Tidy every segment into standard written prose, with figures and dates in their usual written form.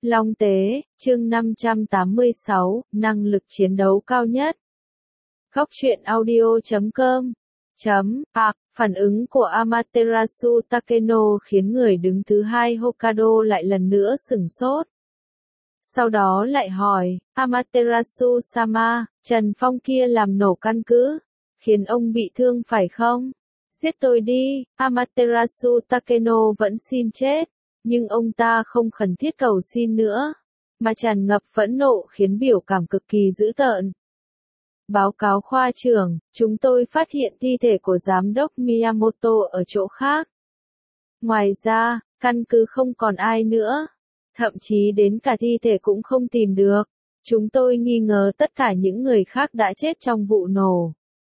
Long Tế, chương 586, năng lực chiến đấu cao nhất. Góc truyện audio.com Phản ứng của Amaterasu Takeno khiến người đứng thứ hai Hokkaido lại lần nữa sửng sốt. Sau đó lại hỏi, Amaterasu-sama, Trần Phong kia làm nổ căn cứ, khiến ông bị thương phải không? Giết tôi đi, Amaterasu Takeno vẫn xin chết, nhưng ông ta không khẩn thiết cầu xin nữa, mà tràn ngập phẫn nộ khiến biểu cảm cực kỳ dữ tợn. Báo cáo khoa trưởng, chúng tôi phát hiện thi thể của giám đốc Miyamoto ở chỗ khác. Ngoài ra, căn cứ không còn ai nữa. Thậm chí đến cả thi thể cũng không tìm được. Chúng tôi nghi ngờ tất cả những người khác đã chết trong vụ nổ.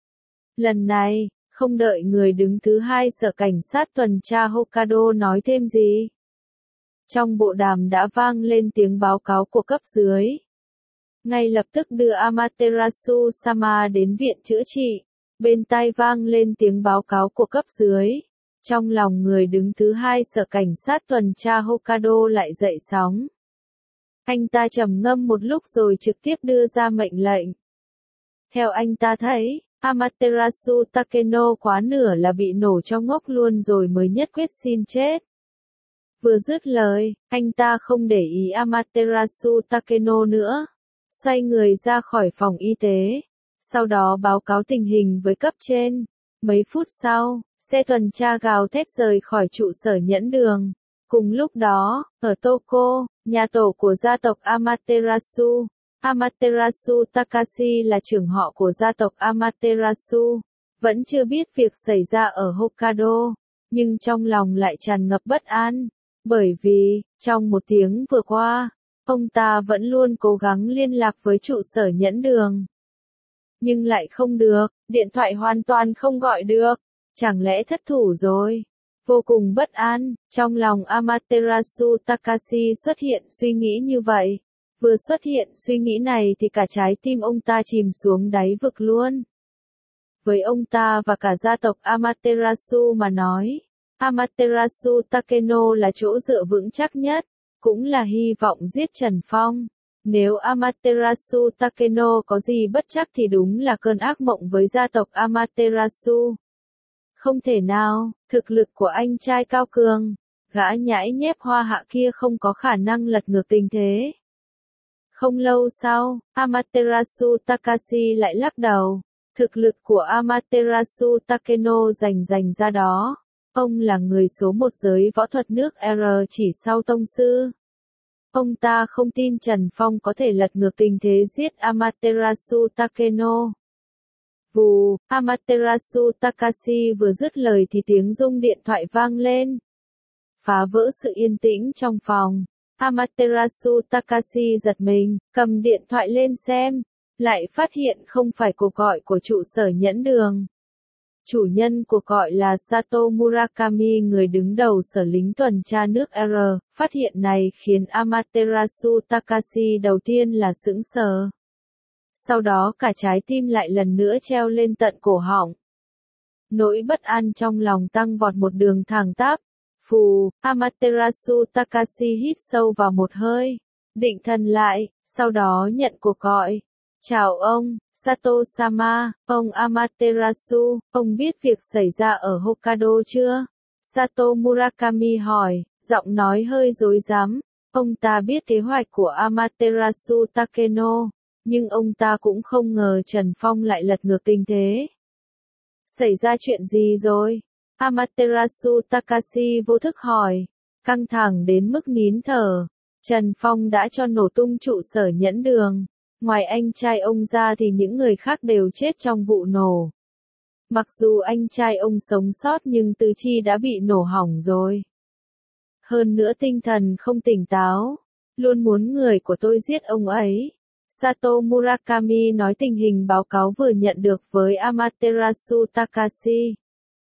Lần này, không đợi người đứng thứ hai sở cảnh sát tuần tra Hokkaido nói thêm gì. Trong bộ đàm đã vang lên tiếng báo cáo của cấp dưới. Ngay lập tức đưa Amaterasu-sama đến viện chữa trị. Bên tai vang lên tiếng báo cáo của cấp dưới. Trong lòng người đứng thứ hai sở cảnh sát tuần tra Hokkaido lại dậy sóng. Anh ta trầm ngâm một lúc rồi trực tiếp đưa ra mệnh lệnh. Theo anh ta thấy, Amaterasu Takeno quá nửa là bị nổ cho ngốc luôn rồi mới nhất quyết xin chết. Vừa dứt lời, anh ta không để ý Amaterasu Takeno nữa. Xoay người ra khỏi phòng y tế. Sau đó báo cáo tình hình với cấp trên. Mấy phút sau, xe tuần tra gào thét rời khỏi trụ sở nhẫn đường. Cùng lúc đó, ở Toko, nhà tổ của gia tộc Amaterasu, Amaterasu Takashi là trưởng họ của gia tộc Amaterasu, vẫn chưa biết việc xảy ra ở Hokkaido, nhưng trong lòng lại tràn ngập bất an, bởi vì, trong một tiếng vừa qua, ông ta vẫn luôn cố gắng liên lạc với trụ sở nhẫn đường. Nhưng lại không được, điện thoại hoàn toàn không gọi được, chẳng lẽ thất thủ rồi? Vô cùng bất an, trong lòng Amaterasu Takashi xuất hiện suy nghĩ như vậy. Vừa xuất hiện suy nghĩ này thì cả trái tim ông ta chìm xuống đáy vực luôn. Với ông ta và cả gia tộc Amaterasu mà nói, Amaterasu Takeno là chỗ dựa vững chắc nhất, cũng là hy vọng giết Trần Phong. Nếu Amaterasu Takeno có gì bất trắc thì đúng là cơn ác mộng với gia tộc Amaterasu. Không thể nào, thực lực của anh trai cao cường, gã nhãi nhép hoa hạ kia không có khả năng lật ngược tình thế. Không lâu sau, Amaterasu Takashi lại lắc đầu. Thực lực của Amaterasu Takeno rành ra đó. Ông là người số một giới võ thuật nước R chỉ sau tông sư. Ông ta không tin Trần Phong có thể lật ngược tình thế giết Amaterasu Takeno. Vù, Amaterasu Takashi vừa dứt lời thì tiếng rung điện thoại vang lên. Phá vỡ sự yên tĩnh trong phòng. Amaterasu Takashi giật mình, cầm điện thoại lên xem, lại phát hiện không phải cuộc gọi của trụ sở nhẫn đường. Chủ nhân cuộc gọi là Sato Murakami, người đứng đầu sở lính tuần tra nước R. Phát hiện này khiến Amaterasu Takashi đầu tiên là sững sờ. Sau đó cả trái tim lại lần nữa treo lên tận cổ họng. Nỗi bất an trong lòng tăng vọt một đường thẳng tắp. Phù, Amaterasu Takashi hít sâu vào một hơi, định thần lại, sau đó nhận cuộc gọi. Chào ông, Sato-sama, ông Amaterasu, ông biết việc xảy ra ở Hokkaido chưa? Sato Murakami hỏi, giọng nói hơi rối rắm. Ông ta biết kế hoạch của Amaterasu Takeno, nhưng ông ta cũng không ngờ Trần Phong lại lật ngược tình thế. Xảy ra chuyện gì rồi? Amaterasu Takashi vô thức hỏi, căng thẳng đến mức nín thở. Trần Phong đã cho nổ tung trụ sở nhẫn đường. Ngoài anh trai ông ra thì những người khác đều chết trong vụ nổ. Mặc dù anh trai ông sống sót nhưng tứ chi đã bị nổ hỏng rồi. Hơn nữa tinh thần không tỉnh táo, luôn muốn người của tôi giết ông ấy. Sato Murakami nói tình hình báo cáo vừa nhận được với Amaterasu Takashi.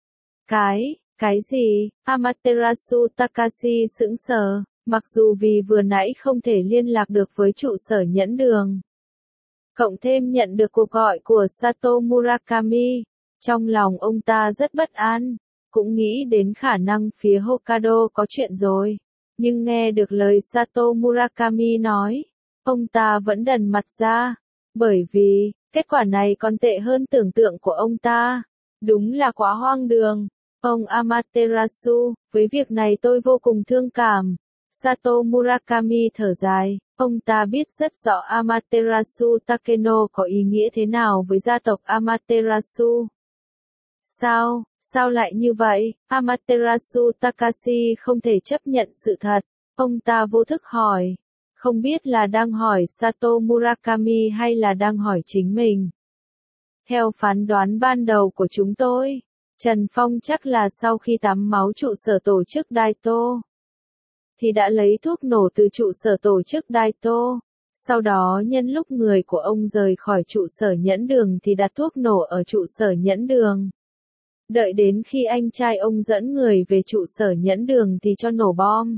Cái gì? Amaterasu Takashi sững sờ, mặc dù vì vừa nãy không thể liên lạc được với trụ sở nhẫn đường. Cộng thêm nhận được cuộc gọi của Sato Murakami, trong lòng ông ta rất bất an, cũng nghĩ đến khả năng phía Hokkaido có chuyện rồi. Nhưng nghe được lời Sato Murakami nói, ông ta vẫn đần mặt ra, bởi vì, kết quả này còn tệ hơn tưởng tượng của ông ta. Đúng là quá hoang đường. Ông Amaterasu, với việc này tôi vô cùng thương cảm. Sato Murakami thở dài, ông ta biết rất rõ Amaterasu Takeno có ý nghĩa thế nào với gia tộc Amaterasu. Sao lại như vậy? Amaterasu Takashi không thể chấp nhận sự thật. Ông ta vô thức hỏi. Không biết là đang hỏi Sato Murakami hay là đang hỏi chính mình. Theo phán đoán ban đầu của chúng tôi, Trần Phong chắc là sau khi tắm máu trụ sở tổ chức Daito, thì đã lấy thuốc nổ từ trụ sở tổ chức Daito. Sau đó nhân lúc người của ông rời khỏi trụ sở nhẫn đường thì đặt thuốc nổ ở trụ sở nhẫn đường. Đợi đến khi anh trai ông dẫn người về trụ sở nhẫn đường thì cho nổ bom.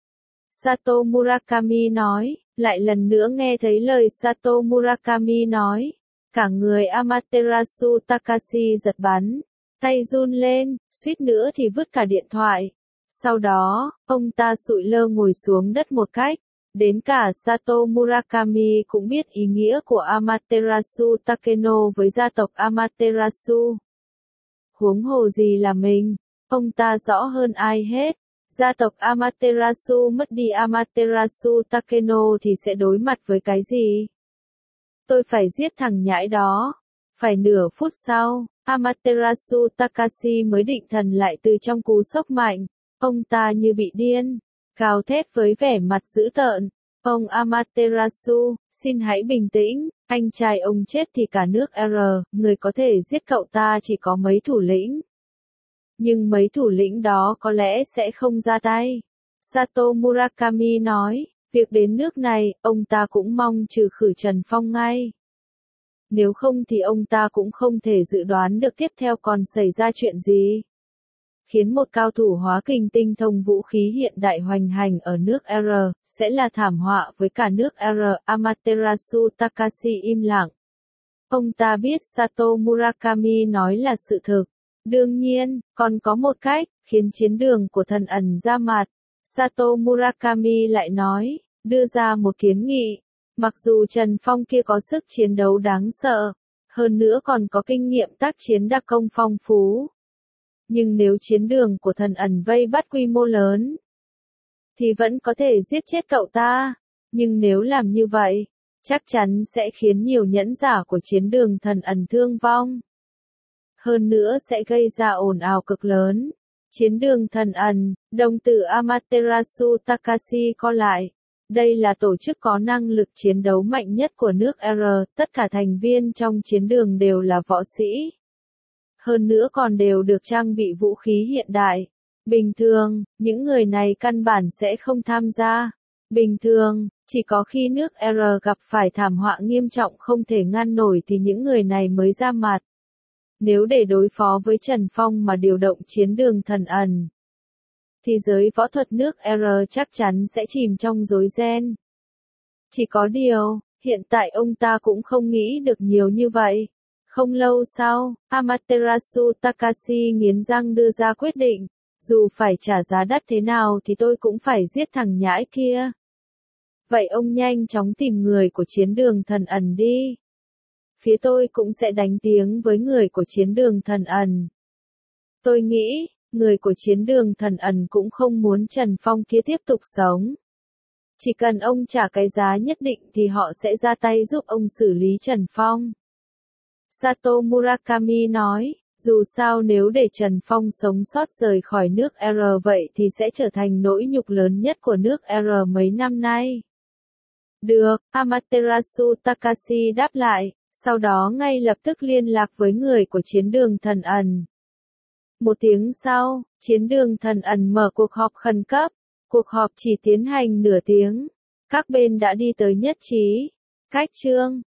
Sato Murakami nói, lại lần nữa nghe thấy lời Sato Murakami nói. Cả người Amaterasu Takashi giật bắn, tay run lên, suýt nữa thì vứt cả điện thoại. Sau đó, ông ta sụi lơ ngồi xuống đất một cách. Đến cả Sato Murakami cũng biết ý nghĩa của Amaterasu Takeno với gia tộc Amaterasu. Huống hồ gì là mình, ông ta rõ hơn ai hết. Gia tộc Amaterasu mất đi Amaterasu Takeno thì sẽ đối mặt với cái gì? Tôi phải giết thằng nhãi đó. Phải nửa phút sau, Amaterasu Takashi mới định thần lại từ trong cú sốc mạnh. Ông ta như bị điên, gào thét với vẻ mặt dữ tợn. Ông Amaterasu, xin hãy bình tĩnh, anh trai ông chết thì cả nước R, người có thể giết cậu ta chỉ có mấy thủ lĩnh. Nhưng mấy thủ lĩnh đó có lẽ sẽ không ra tay. Sato Murakami nói, việc đến nước này, ông ta cũng mong trừ khử Trần Phong ngay. Nếu không thì ông ta cũng không thể dự đoán được tiếp theo còn xảy ra chuyện gì. Khiến một cao thủ hóa kình tinh thông vũ khí hiện đại hoành hành ở nước R, sẽ là thảm họa với cả nước R. Amaterasu Takashi im lặng. Ông ta biết Sato Murakami nói là sự thực. Đương nhiên, còn có một cách, khiến chiến đường của thần ẩn ra mặt. Sato Murakami lại nói, đưa ra một kiến nghị. Mặc dù Trần Phong kia có sức chiến đấu đáng sợ, hơn nữa còn có kinh nghiệm tác chiến đặc công phong phú. Nhưng nếu chiến đường của thần ẩn vây bắt quy mô lớn, thì vẫn có thể giết chết cậu ta. Nhưng nếu làm như vậy, chắc chắn sẽ khiến nhiều nhẫn giả của chiến đường thần ẩn thương vong. Hơn nữa sẽ gây ra ồn ào cực lớn. Chiến đường thần ẩn, đồng tử Amaterasu Takashi co lại. Đây là tổ chức có năng lực chiến đấu mạnh nhất của nước R, tất cả thành viên trong chiến đường đều là võ sĩ. Hơn nữa còn đều được trang bị vũ khí hiện đại. Bình thường, những người này căn bản sẽ không tham gia. Bình thường, chỉ có khi nước R gặp phải thảm họa nghiêm trọng không thể ngăn nổi thì những người này mới ra mặt. Nếu để đối phó với Trần Phong mà điều động chiến đường thần ẩn, thì giới võ thuật nước R chắc chắn sẽ chìm trong rối ren. Chỉ có điều, hiện tại ông ta cũng không nghĩ được nhiều như vậy. Không lâu sau, Amaterasu Takashi nghiến răng đưa ra quyết định, dù phải trả giá đắt thế nào thì tôi cũng phải giết thằng nhãi kia. Vậy ông nhanh chóng tìm người của chiến đường thần ẩn đi. Phía tôi cũng sẽ đánh tiếng với người của chiến đường thần ẩn. Tôi nghĩ, người của chiến đường thần ẩn cũng không muốn Trần Phong kia tiếp tục sống. Chỉ cần ông trả cái giá nhất định thì họ sẽ ra tay giúp ông xử lý Trần Phong. Sato Murakami nói, dù sao nếu để Trần Phong sống sót rời khỏi nước R vậy thì sẽ trở thành nỗi nhục lớn nhất của nước R mấy năm nay. Được, Amaterasu Takashi đáp lại, sau đó ngay lập tức liên lạc với người của chiến đường thần ẩn. Một tiếng sau, chiến đường thần ẩn mở cuộc họp khẩn cấp. Cuộc họp chỉ tiến hành nửa tiếng. Các bên đã đi tới nhất trí. Cách chương